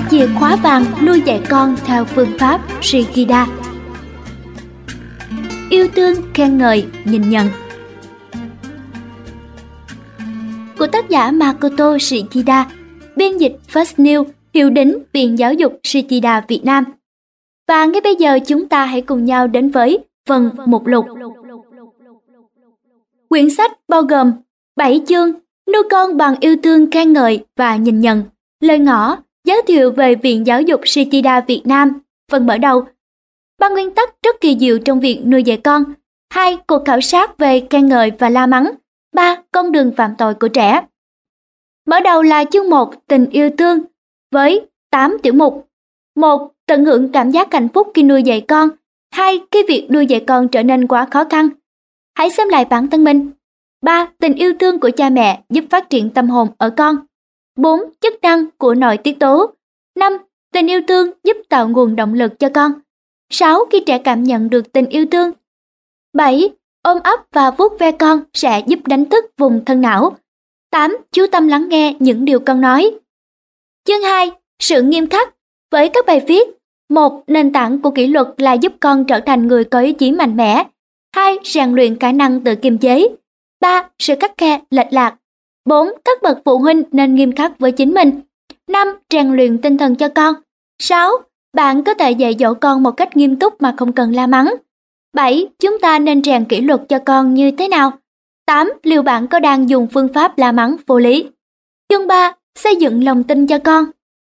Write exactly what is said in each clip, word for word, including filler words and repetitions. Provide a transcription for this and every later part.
chìa khóa vàng nuôi dạy con theo phương pháp Shikida. Yêu thương, khen ngợi, nhìn nhận. Của tác giả Makoto Shikida, biên dịch First New, hiệu đính Viện Giáo dục Shikida Việt Nam. Và ngay bây giờ chúng ta hãy cùng nhau đến với phần mục lục. Quyển sách bao gồm bảy chương, nuôi con bằng yêu thương, khen ngợi và nhìn nhận. Lời ngỏ, giới thiệu về Viện Giáo dục Shikida Việt Nam. Phần mở đầu, ba nguyên tắc rất kỳ diệu trong việc nuôi dạy con. Hai, cuộc khảo sát về khen ngợi và la mắng. Ba, con đường phạm tội của trẻ. Mở đầu là chương một, tình yêu thương, với tám tiểu mục. Một, tận hưởng cảm giác hạnh phúc khi nuôi dạy con. Hai, khi việc nuôi dạy con trở nên quá khó khăn. Hãy xem lại bản thân mình. Ba, tình yêu thương của cha mẹ giúp phát triển tâm hồn ở con. Bốn, chức năng của nội tiết tố. Năm, tình yêu thương giúp tạo nguồn động lực cho con. Sáu, khi trẻ cảm nhận được tình yêu thương. Bảy, ôm ấp và vuốt ve con sẽ giúp đánh thức vùng thân não. Tám, chú tâm lắng nghe những điều con nói. Chương hai, sự nghiêm khắc, với các bài viết. Một, nền tảng của kỷ luật là giúp con trở thành người có ý chí mạnh mẽ. Hai, rèn luyện khả năng tự kiềm chế. Ba, sự khắt khe, lệch lạc. Bốn, các bậc phụ huynh nên nghiêm khắc với chính mình. Năm, rèn luyện tinh thần cho con. Sáu, bạn có thể dạy dỗ con một cách nghiêm túc mà không cần la mắng. Bảy, chúng ta nên rèn kỷ luật cho con như thế nào? Tám, liệu bạn có đang dùng phương pháp la mắng vô lý? Chương ba, xây dựng lòng tin cho con.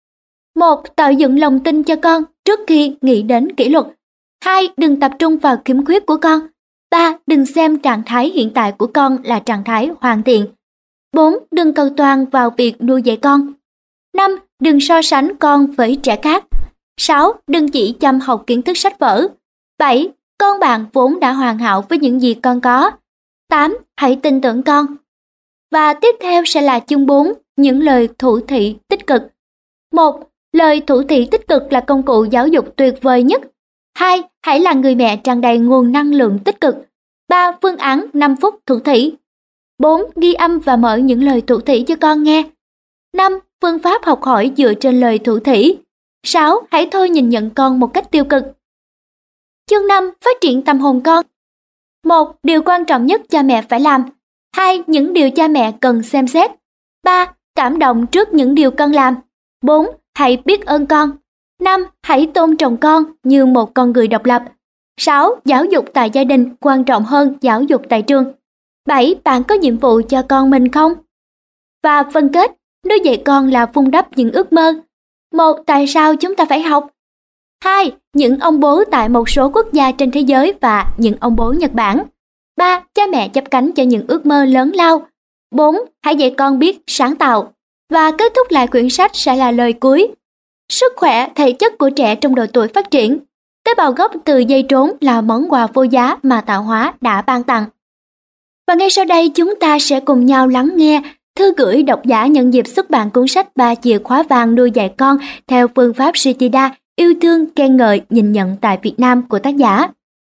Một, tạo dựng lòng tin cho con trước khi nghĩ đến kỷ luật. Hai, đừng tập trung vào khiếm khuyết của con. Ba, đừng xem trạng thái hiện tại của con là trạng thái hoàn thiện. Bốn, đừng cầu toàn vào việc nuôi dạy con. Năm, đừng so sánh con với trẻ khác. Sáu, đừng chỉ chăm học kiến thức sách vở. Bảy, con bạn vốn đã hoàn hảo với những gì con có. Tám, hãy tin tưởng con. Và tiếp theo sẽ là chương bốn, những lời thủ thị tích cực. Một, lời thủ thị tích cực là công cụ giáo dục tuyệt vời nhất. Hai, hãy là người mẹ tràn đầy nguồn năng lượng tích cực. Ba, phương án năm phút thủ thị. Bốn, ghi âm và mở những lời thủ thị cho con nghe. Năm, phương pháp học hỏi dựa trên lời thủ thị. Sáu, hãy thôi nhìn nhận con một cách tiêu cực. Chương năm, phát triển tâm hồn con. Một, điều quan trọng nhất cha mẹ phải làm. Hai, những điều cha mẹ cần xem xét. Ba, cảm động trước những điều con làm. Bốn, hãy biết ơn con. Năm, hãy tôn trọng con như một con người độc lập. Sáu, giáo dục tại gia đình quan trọng hơn giáo dục tại trường. Bảy, bạn có nhiệm vụ cho con mình không? Và phân kết, nuôi dạy con là vun đắp những ước mơ. Một, tại sao chúng ta phải học? Hai, những ông bố tại một số quốc gia trên thế giới và những ông bố Nhật Bản. Ba, cha mẹ chắp cánh cho những ước mơ lớn lao. Bốn, hãy dạy con biết sáng tạo. Và kết thúc lại quyển sách sẽ là lời cuối. Sức khỏe, thể chất của trẻ trong độ tuổi phát triển. Tế bào gốc từ dây trốn là món quà vô giá mà tạo hóa đã ban tặng. Và ngay sau đây chúng ta sẽ cùng nhau lắng nghe thư gửi độc giả nhân dịp xuất bản cuốn sách Ba chìa khóa vàng nuôi dạy con theo phương pháp Shikida, yêu thương, khen ngợi, nhìn nhận tại Việt Nam của tác giả.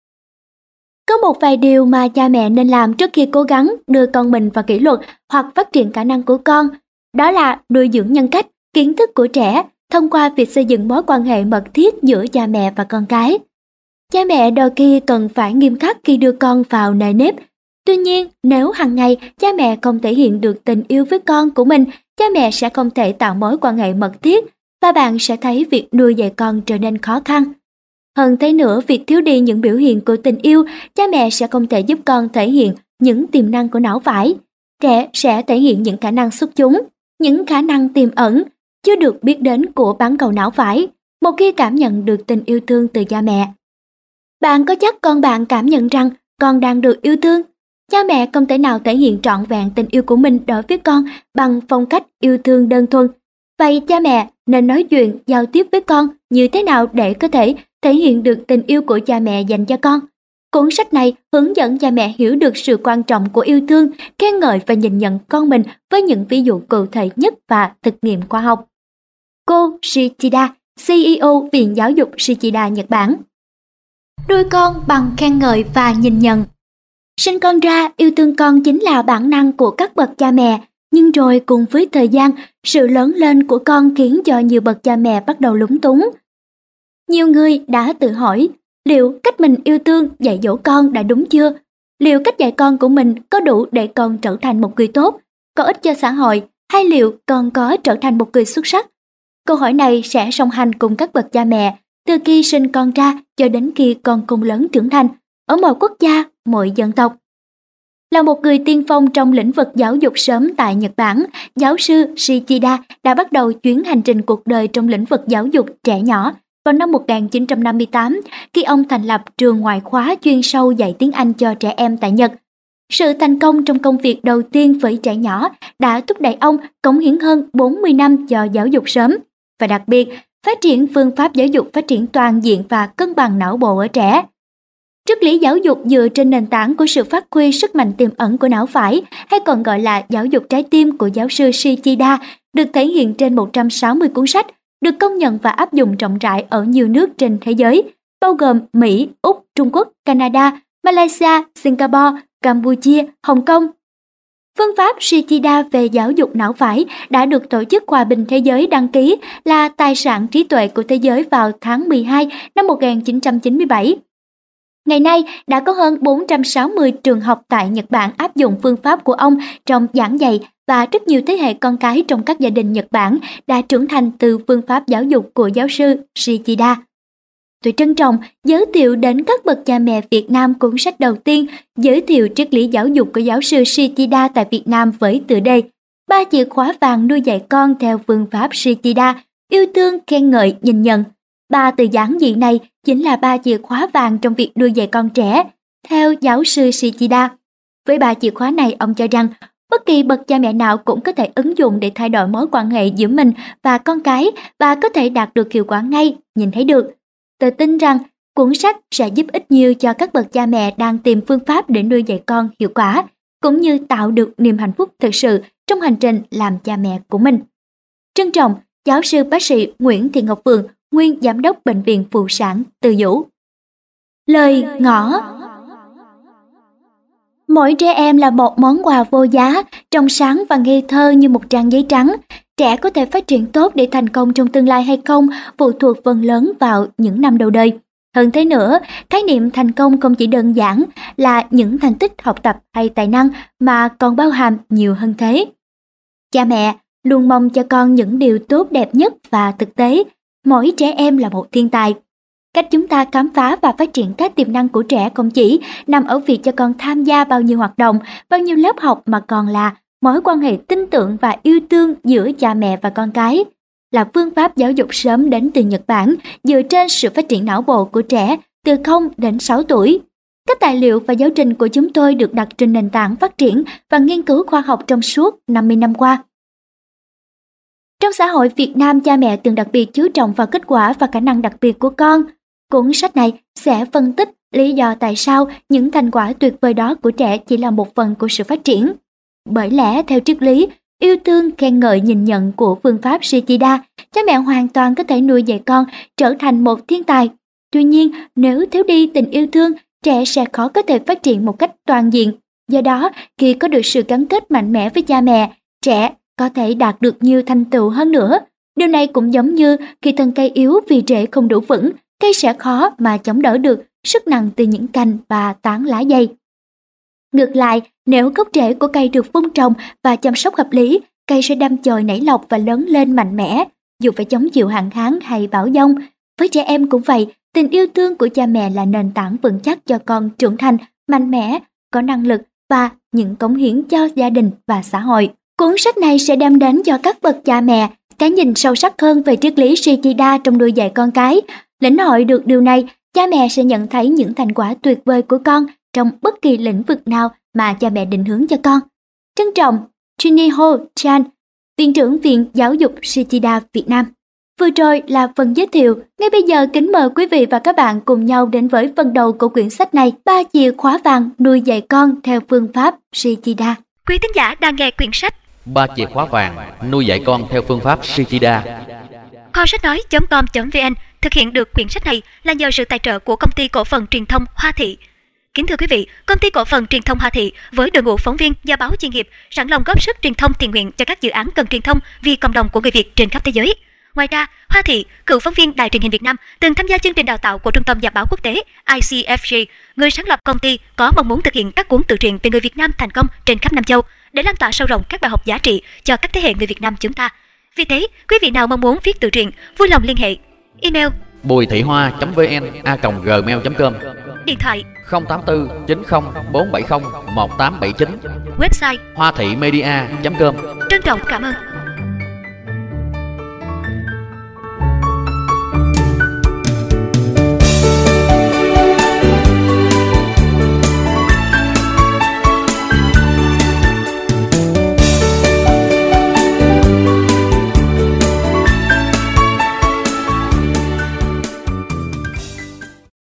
Có một vài điều mà cha mẹ nên làm trước khi cố gắng đưa con mình vào kỷ luật hoặc phát triển khả năng của con. Đó là nuôi dưỡng nhân cách, kiến thức của trẻ thông qua việc xây dựng mối quan hệ mật thiết giữa cha mẹ và con cái. Cha mẹ đôi khi cần phải nghiêm khắc khi đưa con vào nề nếp. Tuy nhiên, nếu hàng ngày cha mẹ không thể hiện được tình yêu với con của mình, cha mẹ sẽ không thể tạo mối quan hệ mật thiết và bạn sẽ thấy việc nuôi dạy con trở nên khó khăn. Hơn thế nữa, việc thiếu đi những biểu hiện của tình yêu, cha mẹ sẽ không thể giúp con thể hiện những tiềm năng của não phải. Trẻ sẽ thể hiện những khả năng xuất chúng, những khả năng tiềm ẩn, chưa được biết đến của bán cầu não phải, một khi cảm nhận được tình yêu thương từ cha mẹ. Bạn có chắc con bạn cảm nhận rằng con đang được yêu thương? Cha mẹ không thể nào thể hiện trọn vẹn tình yêu của mình đối với con bằng phong cách yêu thương đơn thuần. Vậy cha mẹ nên nói chuyện, giao tiếp với con như thế nào để có thể thể hiện được tình yêu của cha mẹ dành cho con? Cuốn sách này hướng dẫn cha mẹ hiểu được sự quan trọng của yêu thương, khen ngợi và nhìn nhận con mình với những ví dụ cụ thể nhất và thực nghiệm khoa học. Cô Shikida, xê e ô Viện Giáo dục Shikida, Nhật Bản. Nuôi con bằng khen ngợi và nhìn nhận. Sinh con ra, yêu thương con chính là bản năng của các bậc cha mẹ. Nhưng rồi cùng với thời gian, sự lớn lên của con khiến cho nhiều bậc cha mẹ bắt đầu lúng túng. Nhiều người đã tự hỏi, liệu cách mình yêu thương dạy dỗ con đã đúng chưa? Liệu cách dạy con của mình có đủ để con trở thành một người tốt, có ích cho xã hội, hay liệu con có trở thành một người xuất sắc? Câu hỏi này sẽ song hành cùng các bậc cha mẹ, từ khi sinh con ra cho đến khi con cùng lớn trưởng thành, ở mọi quốc gia, mọi dân tộc. Là một người tiên phong trong lĩnh vực giáo dục sớm tại Nhật Bản, giáo sư Shichida đã bắt đầu chuyến hành trình cuộc đời trong lĩnh vực giáo dục trẻ nhỏ vào năm một nghìn chín trăm năm mươi tám, khi ông thành lập trường ngoại khóa chuyên sâu dạy tiếng Anh cho trẻ em tại Nhật. Sự thành công trong công việc đầu tiên với trẻ nhỏ đã thúc đẩy ông cống hiến hơn bốn mươi năm cho giáo dục sớm, và đặc biệt phát triển phương pháp giáo dục phát triển toàn diện và cân bằng não bộ ở trẻ. Triết lý giáo dục dựa trên nền tảng của sự phát huy sức mạnh tiềm ẩn của não phải, hay còn gọi là giáo dục trái tim của giáo sư Shichida, được thể hiện trên một trăm sáu mươi cuốn sách, được công nhận và áp dụng rộng rãi ở nhiều nước trên thế giới, bao gồm Mỹ, Úc, Trung Quốc, Canada, Malaysia, Singapore, Campuchia, Hồng Kông. Phương pháp Shichida về giáo dục não phải đã được Tổ chức Hòa bình Thế giới đăng ký là tài sản trí tuệ của thế giới vào tháng mười hai năm một nghìn chín trăm chín mươi bảy. Ngày nay, đã có hơn bốn trăm sáu mươi trường học tại Nhật Bản áp dụng phương pháp của ông trong giảng dạy, và rất nhiều thế hệ con cái trong các gia đình Nhật Bản đã trưởng thành từ phương pháp giáo dục của giáo sư Shichida. Tôi trân trọng giới thiệu đến các bậc cha mẹ Việt Nam cuốn sách đầu tiên giới thiệu triết lý giáo dục của giáo sư Shichida tại Việt Nam với tựa đề Ba chìa khóa vàng nuôi dạy con theo phương pháp Shichida, yêu thương, khen ngợi, nhìn nhận. Ba từ giản dị này chính là ba chìa khóa vàng trong việc nuôi dạy con trẻ, theo giáo sư Shichida. Với ba chìa khóa này, ông cho rằng bất kỳ bậc cha mẹ nào cũng có thể ứng dụng để thay đổi mối quan hệ giữa mình và con cái, và có thể đạt được hiệu quả ngay, nhìn thấy được. Tôi tin rằng cuốn sách sẽ giúp ích nhiều cho các bậc cha mẹ đang tìm phương pháp để nuôi dạy con hiệu quả, cũng như tạo được niềm hạnh phúc thực sự trong hành trình làm cha mẹ của mình. Trân trọng, giáo sư bác sĩ Nguyễn Thị Ngọc Phượng, nguyên giám đốc Bệnh viện Phụ sản Từ Dũ. Lời ngỏ. Mỗi trẻ em là một món quà vô giá, trong sáng và ngây thơ như một trang giấy trắng. Trẻ có thể phát triển tốt để thành công trong tương lai hay không phụ thuộc phần lớn vào những năm đầu đời. Hơn thế nữa, khái niệm thành công không chỉ đơn giản là những thành tích học tập hay tài năng, mà còn bao hàm nhiều hơn thế. Cha mẹ luôn mong cho con những điều tốt đẹp nhất, và thực tế, mỗi trẻ em là một thiên tài. Cách chúng ta khám phá và phát triển các tiềm năng của trẻ không chỉ nằm ở việc cho con tham gia bao nhiêu hoạt động, bao nhiêu lớp học, mà còn là mối quan hệ tin tưởng và yêu thương giữa cha mẹ và con cái. Là phương pháp giáo dục sớm đến từ Nhật Bản, dựa trên sự phát triển não bộ của trẻ từ không đến sáu tuổi. Các tài liệu và giáo trình của chúng tôi được đặt trên nền tảng phát triển và nghiên cứu khoa học trong suốt năm mươi năm qua. Trong xã hội Việt Nam, cha mẹ thường đặc biệt chú trọng vào kết quả và khả năng đặc biệt của con. Cuốn sách này sẽ phân tích lý do tại sao những thành quả tuyệt vời đó của trẻ chỉ là một phần của sự phát triển. Bởi lẽ, theo triết lý yêu thương, khen ngợi, nhìn nhận của phương pháp Shichida, cha mẹ hoàn toàn có thể nuôi dạy con trở thành một thiên tài. Tuy nhiên, nếu thiếu đi tình yêu thương, trẻ sẽ khó có thể phát triển một cách toàn diện. Do đó, khi có được sự gắn kết mạnh mẽ với cha mẹ, trẻ có thể đạt được nhiều thành tựu hơn nữa. Điều này cũng giống như khi thân cây yếu vì rễ không đủ vững, cây sẽ khó mà chống đỡ được sức nặng từ những cành và tán lá dày. Ngược lại, nếu gốc rễ của cây được vun trồng và chăm sóc hợp lý, cây sẽ đâm chồi nảy lộc và lớn lên mạnh mẽ, dù phải chống chịu hạn hán hay bão giông. Với trẻ em cũng vậy, tình yêu thương của cha mẹ là nền tảng vững chắc cho con trưởng thành, mạnh mẽ, có năng lực và những cống hiến cho gia đình và xã hội. Cuốn sách này sẽ đem đến cho các bậc cha mẹ cái nhìn sâu sắc hơn về triết lý Shichida trong nuôi dạy con cái. Lĩnh hội được điều này, cha mẹ sẽ nhận thấy những thành quả tuyệt vời của con trong bất kỳ lĩnh vực nào mà cha mẹ định hướng cho con. Trân trọng, Juniho Chan, Viện trưởng Viện Giáo dục Shichida Việt Nam. Vừa rồi là phần giới thiệu. Ngay bây giờ kính mời quý vị và các bạn cùng nhau đến với phần đầu của quyển sách này, Ba chìa khóa vàng nuôi dạy con theo phương pháp Shichida. Quý thính giả đang nghe quyển sách Ba chìa khóa vàng nuôi dạy con theo phương pháp Shichida. Kho sách nói chấm com chấm vn thực hiện được quyển sách này là nhờ sự tài trợ của công ty cổ phần truyền thông Hoa Thị. Kính thưa quý vị, Công ty cổ phần truyền thông Hoa Thị với đội ngũ phóng viên, nhà báo chuyên nghiệp sẵn lòng góp sức truyền thông thiện nguyện cho các dự án cần truyền thông vì cộng đồng của người Việt trên khắp thế giới. Ngoài ra, Hoa Thị, cựu phóng viên Đài truyền hình Việt Nam, từng tham gia chương trình đào tạo của Trung tâm Giảm báo quốc tế I C F J, người sáng lập công ty có mong muốn thực hiện các cuốn tự truyện về người Việt Nam thành công trên khắp Nam châu để lan tỏa sâu rộng các bài học giá trị cho các thế hệ người Việt Nam chúng ta. Vì thế, quý vị nào mong muốn viết tự truyện, vui lòng liên hệ. Email: bùi thị hoa chấm vn a còng gmail chấm com, điện thoại không tám tư chín không bốn bảy không một tám bảy chín, website hoa thị media chấm com. Trân trọng cảm ơn.